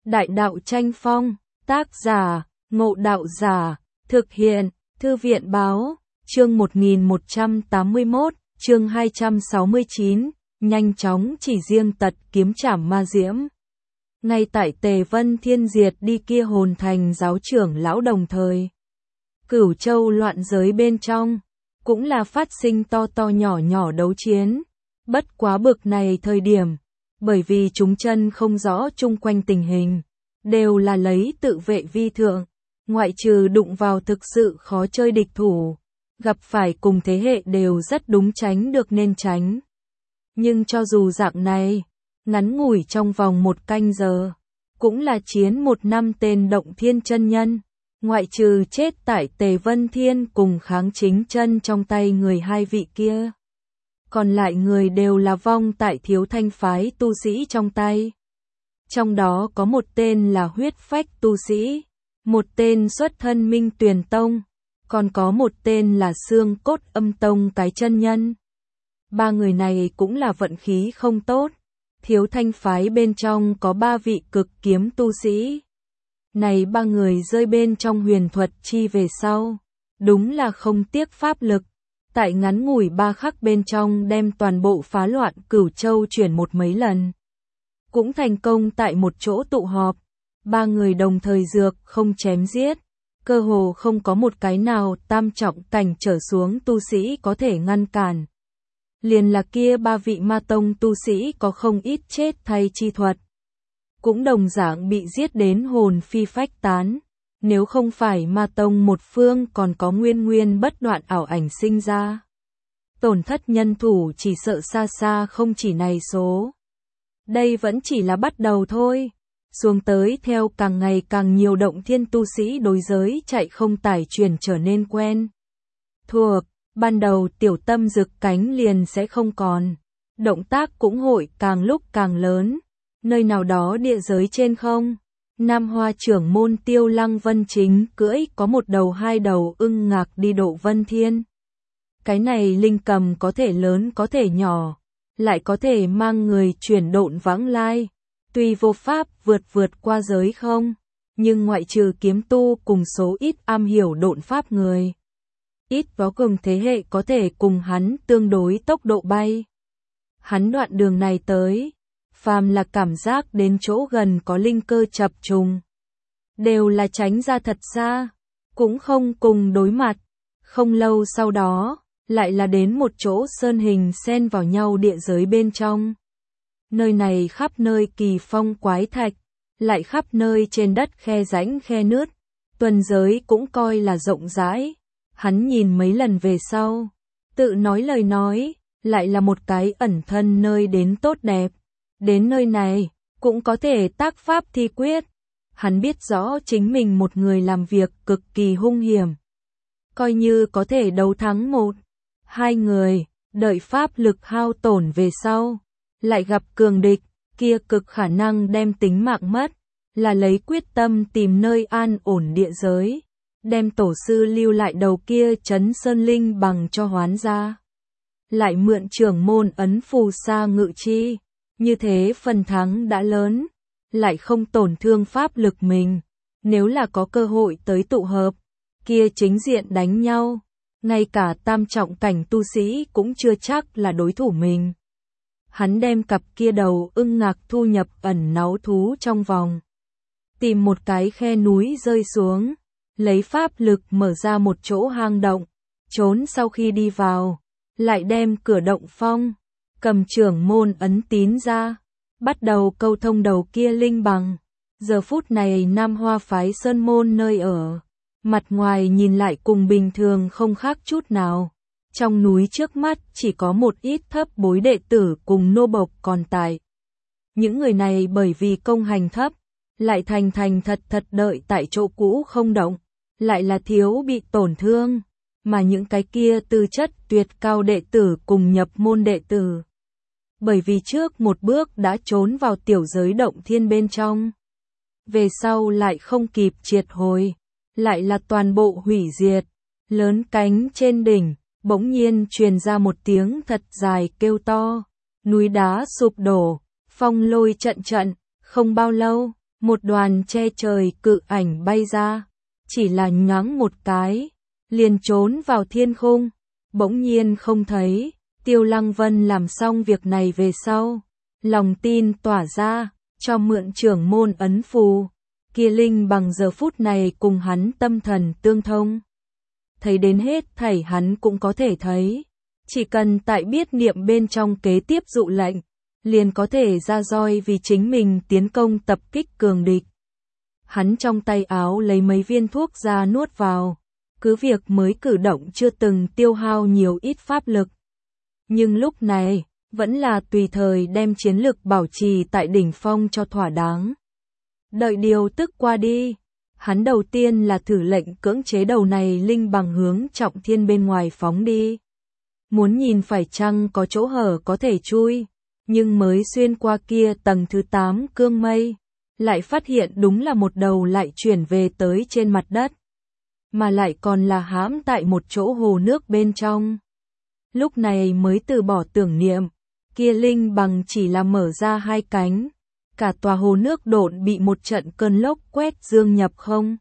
Đại đạo tranh phong, tác giả, Ngộ Đạo Giả, thực hiện, Thư viện báo, chương 1181, chương 269, nhanh chóng chỉ riêng tật kiếm trảm ma diễm. Ngay tại Tề Vân Thiên diệt đi kia hồn thành giáo trưởng lão đồng thời. Cửu Châu loạn giới bên trong, cũng là phát sinh to to nhỏ nhỏ đấu chiến. Bất quá bực này thời điểm, bởi vì chúng chân không rõ chung quanh tình hình, đều là lấy tự vệ vi thượng, ngoại trừ đụng vào thực sự khó chơi địch thủ, gặp phải cùng thế hệ đều rất đúng tránh được nên tránh. Nhưng cho dù dạng này, ngắn ngủi trong vòng 1 canh giờ, cũng là chiến 1 năm tên Động Thiên chân nhân, ngoại trừ chết tại Tề Vân Thiên cùng Kháng Chính chân trong tay người 2 vị kia. Còn lại người đều là vong tại Thiếu Thanh phái tu sĩ trong tay. Trong đó có một tên là Huyết Phách tu sĩ, một tên xuất thân Minh Tuyền Tông, còn có một tên là Xương Cốt Âm Tông cái chân nhân. 3 người này cũng là vận khí không tốt. Thiếu Thanh phái bên trong có 3 vị cực kiếm tu sĩ. Này 3 người rơi bên trong huyền thuật chi về sau, đúng là không tiếc pháp lực. Tại ngắn ngủi 3 khắc bên trong đem toàn bộ phá loạn Cửu Châu chuyển một mấy lần. Cũng thành công tại một chỗ tụ họp. 3 người đồng thời dược không chém giết. Cơ hồ không có một cái nào tam trọng cảnh trở xuống tu sĩ có thể ngăn cản. Liền là kia 3 vị ma tông tu sĩ có không ít chết thay chi thuật. Cũng đồng dạng bị giết đến hồn phi phách tán. Nếu không phải ma tông một phương còn có nguyên bất đoạn ảo ảnh sinh ra. Tổn thất nhân thủ chỉ sợ xa xa không chỉ này số. Đây vẫn chỉ là bắt đầu thôi. Xuống tới theo càng ngày càng nhiều Động Thiên tu sĩ đối giới chạy không tải truyền trở nên quen thuộc. Ban đầu tiểu tâm rực cánh liền sẽ không còn. Động tác cũng hội càng lúc càng lớn. Nơi nào đó địa giới trên không. Nam Hoa trưởng môn Tiêu Lăng Vân chính cưỡi có 1 đầu 2 đầu ưng ngạc đi độ Vân Thiên. Cái này linh cầm có thể lớn có thể nhỏ, lại có thể mang người chuyển độn vãng lai. Tuy vô pháp vượt qua giới không, nhưng ngoại trừ kiếm tu cùng số ít am hiểu độn pháp người. Ít có cùng thế hệ có thể cùng hắn tương đối tốc độ bay. Hắn đoạn đường này tới, phàm là cảm giác đến chỗ gần có linh cơ chập trùng, đều là tránh ra thật xa, cũng không cùng đối mặt. Không lâu sau đó, lại là đến một chỗ sơn hình xen vào nhau địa giới bên trong. Nơi này khắp nơi kỳ phong quái thạch, lại khắp nơi trên đất khe rãnh khe nứt, tuần giới cũng coi là rộng rãi. Hắn nhìn mấy lần về sau, tự nói lời nói, lại là một cái ẩn thân nơi đến tốt đẹp. Đến nơi này, cũng có thể tác pháp thi quyết. Hắn biết rõ chính mình một người làm việc cực kỳ hung hiểm. Coi như có thể đấu thắng 1, 2 người, đợi pháp lực hao tổn về sau. Lại gặp cường địch, kia cực khả năng đem tính mạng mất. Là lấy quyết tâm tìm nơi an ổn địa giới. Đem tổ sư lưu lại đầu kia trấn sơn linh bằng cho hoán ra. Lại mượn trưởng môn ấn phù sa ngự chi. Như thế phần thắng đã lớn, lại không tổn thương pháp lực mình. Nếu là có cơ hội tới tụ hợp, kia chính diện đánh nhau, ngay cả tam trọng cảnh tu sĩ cũng chưa chắc là đối thủ mình. Hắn đem cặp kia đầu ưng ngạc thu nhập ẩn náu thú trong vòng. Tìm một cái khe núi rơi xuống, lấy pháp lực mở ra một chỗ hang động, trốn sau khi đi vào, lại đem cửa động phong. Cầm trưởng môn ấn tín ra, bắt đầu câu thông đầu kia linh bằng. Giờ phút này Nam Hoa phái sơn môn nơi ở, mặt ngoài nhìn lại cùng bình thường không khác chút nào. Trong núi trước mắt chỉ có một ít thấp bối đệ tử cùng nô bộc còn tại. Những người này bởi vì công hành thấp, lại thành thật đợi tại chỗ cũ không động, lại là thiếu bị tổn thương. Mà những cái kia tư chất tuyệt cao đệ tử cùng nhập môn đệ tử. Bởi vì trước một bước đã trốn vào tiểu giới Động Thiên bên trong. Về sau lại không kịp triệt hồi, lại là toàn bộ hủy diệt. Lớn cánh trên đỉnh, bỗng nhiên truyền ra một tiếng thật dài kêu to. Núi đá sụp đổ, phong lôi trận, không bao lâu, một đoàn che trời cự ảnh bay ra, chỉ là nhoáng một cái, liền trốn vào thiên khung, bỗng nhiên không thấy. Tiêu Lăng Vân làm xong việc này về sau, lòng tin tỏa ra, cho mượn trưởng môn ấn phù. Kia linh bằng giờ phút này cùng hắn tâm thần tương thông. Thấy đến hết thảy hắn cũng có thể thấy. Chỉ cần tại biết niệm bên trong kế tiếp dụ lệnh, liền có thể ra roi vì chính mình tiến công tập kích cường địch. Hắn trong tay áo lấy mấy viên thuốc ra nuốt vào, cứ việc mới cử động chưa từng tiêu hao nhiều ít pháp lực. Nhưng lúc này, vẫn là tùy thời đem chiến lực bảo trì tại đỉnh phong cho thỏa đáng. Đợi điều tức qua đi, hắn đầu tiên là thử lệnh cưỡng chế đầu này linh bằng hướng Trọng Thiên bên ngoài phóng đi. Muốn nhìn phải chăng có chỗ hở có thể chui, nhưng mới xuyên qua kia tầng thứ 8 cương mây, lại phát hiện đúng là một đầu lại chuyển về tới trên mặt đất, mà lại còn là hãm tại một chỗ hồ nước bên trong. Lúc này mới từ bỏ tưởng niệm, kia linh bằng chỉ là mở ra hai cánh, cả tòa hồ nước độn bị một trận cơn lốc quét dương nhập không.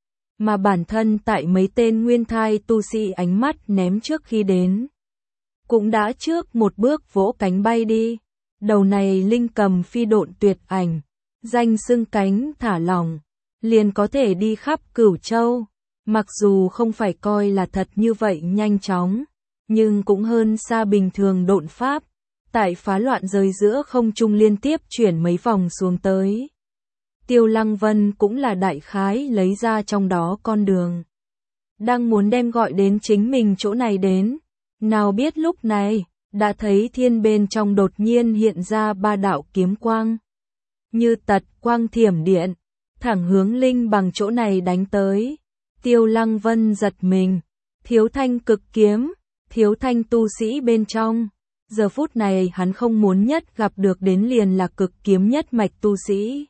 Mà bản thân tại mấy tên nguyên thai tu sĩ ánh mắt ném trước khi đến, cũng đã trước một bước vỗ cánh bay đi. Đầu này linh cầm phi độn tuyệt ảnh, danh xưng cánh thả lỏng, liền có thể đi khắp Cửu Châu. Mặc dù không phải coi là thật như vậy nhanh chóng, nhưng cũng hơn xa bình thường độn pháp. Tại phá loạn giới giữa không trung liên tiếp chuyển mấy vòng xuống tới. Tiêu Lăng Vân cũng là đại khái lấy ra trong đó con đường. Đang muốn đem gọi đến chính mình chỗ này đến. Nào biết lúc này, đã thấy thiên bên trong đột nhiên hiện ra ba đạo kiếm quang. Như tật quang thiểm điện, thẳng hướng linh bằng chỗ này đánh tới. Tiêu Lăng Vân giật mình, Thiếu Thanh cực kiếm, Thiếu Thanh tu sĩ bên trong. Giờ phút này hắn không muốn nhất gặp được đến liền là cực kiếm nhất mạch tu sĩ.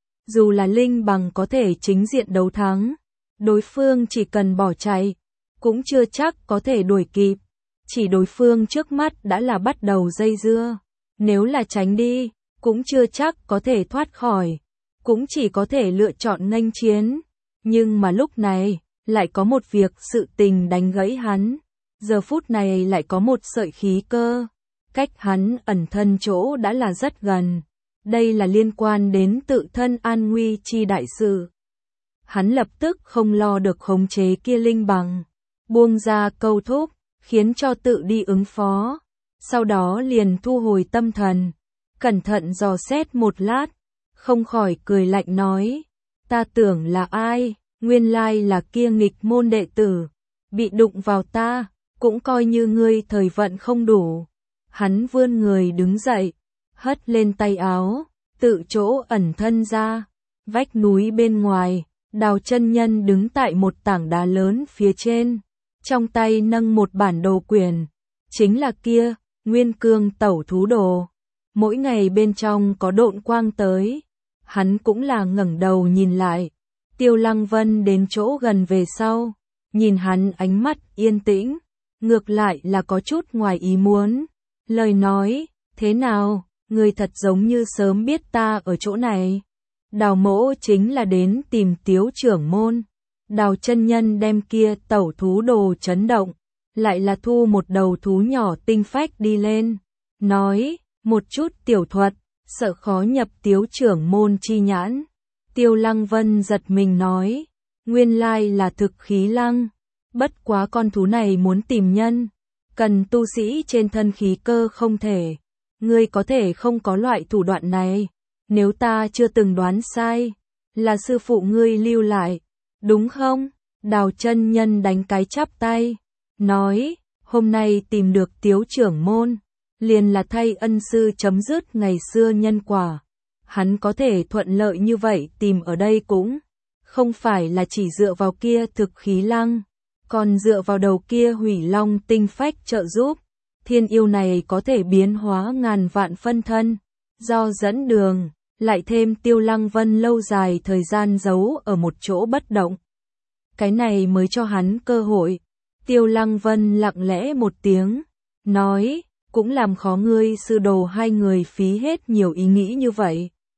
Dù là linh bằng có thể chính diện đấu thắng, đối phương chỉ cần bỏ chạy, cũng chưa chắc có thể đuổi kịp. Chỉ đối phương trước mắt đã là bắt đầu dây dưa, nếu là tránh đi, cũng chưa chắc có thể thoát khỏi, cũng chỉ có thể lựa chọn nghênh chiến. Nhưng mà lúc này, lại có một việc sự tình đánh gãy hắn. Giờ phút này lại có một sợi khí cơ, cách hắn ẩn thân chỗ đã là rất gần. Đây là liên quan đến tự thân an nguy chi đại sự. Hắn lập tức không lo được khống chế kia linh bằng, buông ra câu thúc, khiến cho tự đi ứng phó. Sau đó liền thu hồi tâm thần, cẩn thận dò xét một lát, không khỏi cười lạnh nói, ta tưởng là ai, nguyên lai là kia nghịch môn đệ tử, bị đụng vào ta, cũng coi như ngươi thời vận không đủ. Hắn vươn người đứng dậy, hất lên tay áo, tự chỗ ẩn thân ra. Vách núi bên ngoài, Đào chân nhân đứng tại một tảng đá lớn phía trên, trong tay nâng một bản đồ quyển, chính là kia, Nguyên Cương Tẩu Thú Đồ. Mỗi ngày bên trong có độn quang tới, hắn cũng là ngẩng đầu nhìn lại. Tiêu Lăng Vân đến chỗ gần về sau, nhìn hắn ánh mắt yên tĩnh, ngược lại là có chút ngoài ý muốn. Lời nói, thế nào, người thật giống như sớm biết ta ở chỗ này. Đào mỗ chính là đến tìm Tiếu trưởng môn. Đào chân nhân đem kia tẩu thú đồ chấn động, lại là thu một đầu thú nhỏ tinh phách đi lên. Nói, một chút tiểu thuật, sợ khó nhập Tiếu trưởng môn chi nhãn. Tiêu Lăng Vân giật mình nói, nguyên lai là thực khí lăng. Bất quá con thú này muốn tìm nhân, cần tu sĩ trên thân khí cơ không thể. Ngươi có thể không có loại thủ đoạn này. Nếu ta chưa từng đoán sai, là sư phụ ngươi lưu lại, đúng không? Đào chân nhân đánh cái chắp tay, nói, hôm nay tìm được Tiếu trưởng môn, liền là thay ân sư chấm dứt ngày xưa nhân quả. Hắn có thể thuận lợi như vậy tìm ở đây cũng không phải là chỉ dựa vào kia thực khí lăng, còn dựa vào đầu kia hủy long tinh phách trợ giúp. Thiên yêu này có thể biến hóa ngàn vạn phân thân, do dẫn đường, lại thêm Tiêu Lăng Vân lâu dài thời gian giấu ở một chỗ bất động. Cái này mới cho hắn cơ hội. Tiêu Lăng Vân lặng lẽ một tiếng, nói, cũng làm khó ngươi sư đồ hai người phí hết nhiều ý nghĩ như vậy.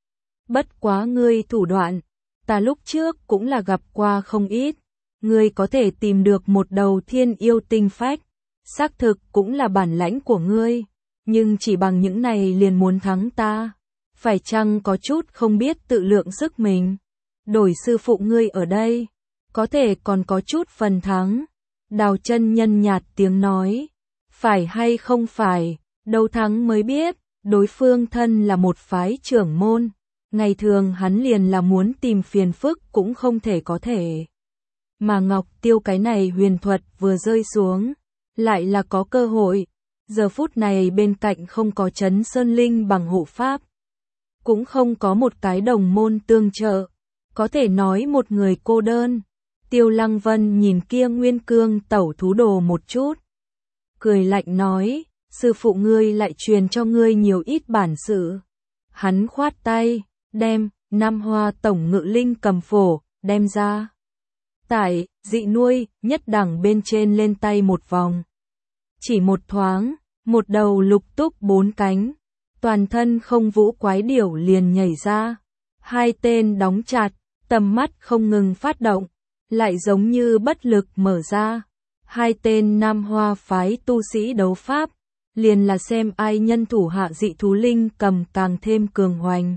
Bất quá ngươi thủ đoạn, ta lúc trước cũng là gặp qua không ít. Ngươi có thể tìm được một đầu thiên yêu tinh phách, xác thực cũng là bản lãnh của ngươi, nhưng chỉ bằng những này liền muốn thắng ta, phải chăng có chút không biết tự lượng sức mình. Đổi sư phụ ngươi ở đây, có thể còn có chút phần thắng. Đào chân nhân nhạt tiếng nói, phải hay không phải, đấu thắng mới biết, đối phương thân là một phái trưởng môn, ngày thường hắn liền là muốn tìm phiền phức cũng không thể có thể. Mà Ngọc Tiêu cái này huyền thuật vừa rơi xuống, lại là có cơ hội, giờ phút này bên cạnh không có Trấn Sơn Linh bằng hộ pháp, cũng không có một cái đồng môn tương trợ, có thể nói một người cô đơn. Tiêu Lăng Vân nhìn kia Nguyên Cương tẩu thú đồ một chút, cười lạnh nói, sư phụ ngươi lại truyền cho ngươi nhiều ít bản sự. Hắn khoát tay, đem Nam Hoa tổng ngự linh cầm phổ đem ra. Tại dị nuôi nhất đẳng bên trên lên tay một vòng, chỉ một thoáng, một đầu lục túc bốn cánh, toàn thân không vũ quái điểu liền nhảy ra, hai tên đóng chặt, tầm mắt không ngừng phát động, lại giống như bất lực mở ra. Hai tên Nam Hoa phái tu sĩ đấu pháp, liền là xem ai nhân thủ hạ dị thú linh cầm càng thêm cường hoành.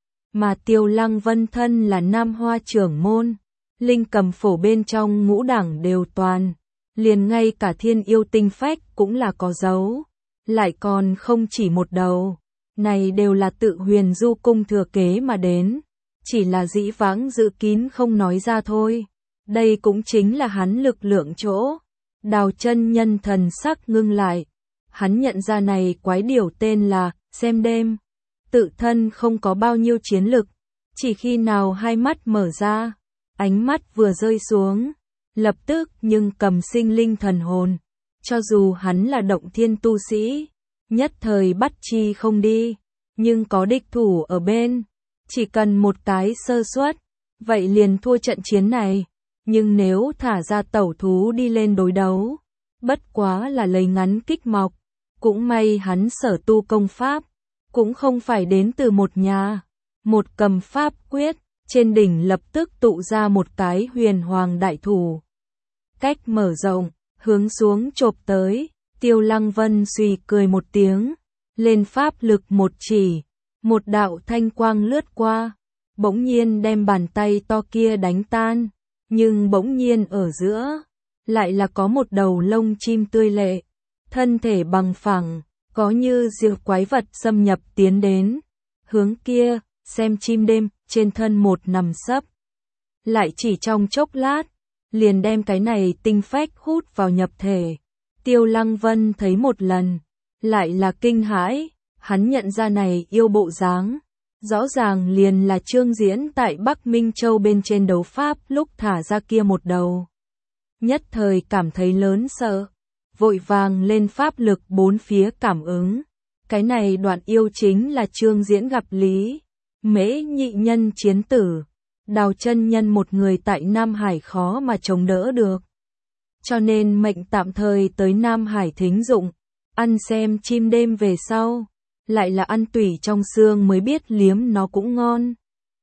Mà Tiêu Lăng Vân thân là Nam Hoa trưởng môn, linh cầm phổ bên trong ngũ đẳng đều toàn, liền ngay cả thiên yêu tinh phách cũng là có dấu, lại còn không chỉ một đầu, này đều là tự Huyền Du cung thừa kế mà đến, chỉ là dĩ vãng dự kín không nói ra thôi. Đây cũng chính là hắn lực lượng chỗ. Đào chân nhân thần sắc ngưng lại, hắn nhận ra này quái điểu tên là xem đêm, tự thân không có bao nhiêu chiến lực, chỉ khi nào hai mắt mở ra, ánh mắt vừa rơi xuống, lập tức nhưng cầm sinh linh thần hồn, cho dù hắn là động thiên tu sĩ, nhất thời bắt chi không đi, nhưng có địch thủ ở bên, chỉ cần một cái sơ suất, vậy liền thua trận chiến này. Nhưng nếu thả ra tẩu thú đi lên đối đấu, bất quá là lấy ngắn kích mọc, cũng may hắn sở tu công pháp, cũng không phải đến từ một nhà. Một cầm pháp quyết, trên đỉnh lập tức tụ ra một cái huyền hoàng đại thủ. Cách mở rộng, hướng xuống chộp tới, Tiêu Lăng Vân suy cười một tiếng, lên pháp lực một chỉ, một đạo thanh quang lướt qua, bỗng nhiên đem bàn tay to kia đánh tan. Nhưng bỗng nhiên ở giữa, lại là có một đầu lông chim tươi lệ, thân thể bằng phẳng, có như diều quái vật xâm nhập tiến đến. Hướng kia, xem chim đêm, trên thân một nằm sấp. Lại chỉ trong chốc lát, liền đem cái này tinh phách hút vào nhập thể. Tiêu Lăng Vân thấy một lần, lại là kinh hãi, hắn nhận ra này yêu bộ dáng. Rõ ràng liền là Trương Diễn tại Bắc Minh Châu bên trên đấu pháp lúc thả ra kia một đầu. Nhất thời cảm thấy lớn sợ, vội vàng lên pháp lực bốn phía cảm ứng. Cái này đoạn yêu chính là Trương Diễn gặp Lý Mễ nhị nhân chiến tử. Đào chân nhân một người tại Nam Hải khó mà chống đỡ được. Cho nên mệnh tạm thời tới Nam Hải thính dụng, ăn xem chim đêm về sau. Lại là ăn tủy trong xương mới biết liếm nó cũng ngon.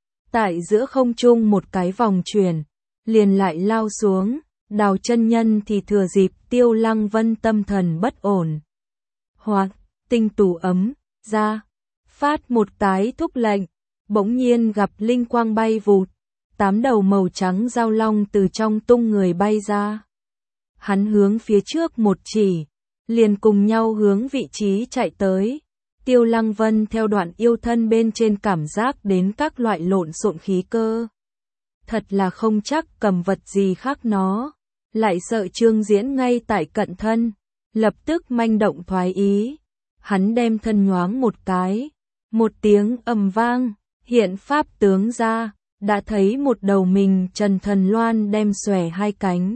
Tại giữa không trung một cái vòng chuyển, liền lại lao xuống, Đào chân nhân thì thừa dịp Tiêu Lăng Vân tâm thần bất ổn. Hoặc, tinh tù ấm, ra, phát một cái thúc lệnh, bỗng nhiên gặp linh quang bay vụt, 8 đầu màu trắng giao long từ trong tung người bay ra. Hắn hướng phía trước một chỉ, liền cùng nhau hướng vị trí chạy tới. Tiêu Lăng Vân theo đoạn yêu thân bên trên cảm giác đến các loại lộn xộn khí cơ. Thật là không chắc cầm vật gì khác nó, lại sợ Trương Diễn ngay tại cận thân, lập tức manh động thoái ý. Hắn đem thân nhoáng một cái, một tiếng ầm vang, hiện pháp tướng ra, đã thấy một đầu mình Trần Thần Loan đem xòe hai cánh.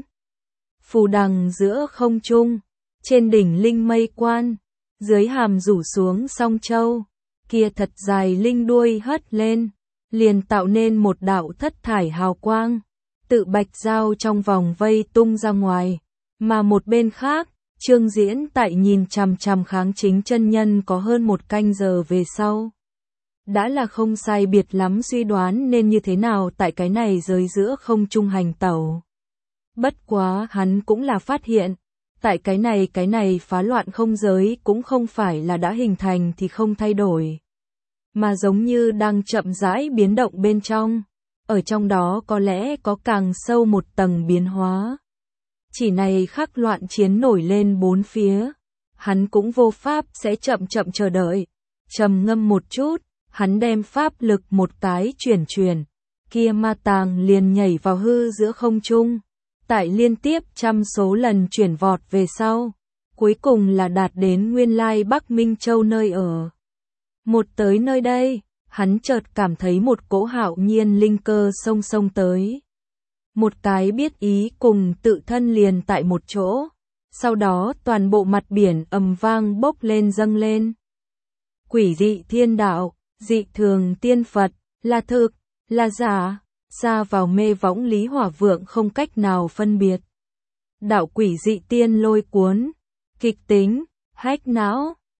Phù đằng giữa không trung, trên đỉnh linh mây quan. Dưới hàm rủ xuống song châu, kia thật dài linh đuôi hất lên, liền tạo nên một đạo thất thải hào quang, tự bạch dao trong vòng vây tung ra ngoài, mà một bên khác, Trương Diễn tại nhìn chằm chằm Kháng Chính chân nhân có hơn một canh giờ về sau. đã là không sai biệt lắm suy đoán nên như thế nào tại cái này giới giữa không trung hành tẩu. Bất quá hắn cũng là phát hiện, tại cái này phá loạn không giới cũng không phải là đã hình thành thì không thay đổi, mà giống như đang chậm rãi biến động bên trong, ở trong đó có lẽ có càng sâu một tầng biến hóa. Chỉ này khắc loạn chiến nổi lên bốn phía, hắn cũng vô pháp sẽ chậm chậm chờ đợi, trầm ngâm một chút, hắn đem pháp lực một cái chuyển, kia ma tàng liền nhảy vào hư giữa không trung, tại liên tiếp trăm số lần chuyển vọt về sau, cuối cùng là đạt đến nguyên lai Bắc Minh Châu nơi ở. Một tới nơi đây, hắn chợt cảm thấy một cỗ hạo nhiên linh cơ xông tới. Một cái biết ý cùng tự thân liền tại một chỗ, sau đó toàn bộ mặt biển ầm vang bốc lên dâng lên. Quỷ dị thiên đạo, dị thường tiên Phật, là thực, là giả, xa vào mê võng Lý Hỏa Vượng không cách nào phân biệt. Đạo quỷ dị tiên lôi cuốn, kịch tính, hách não,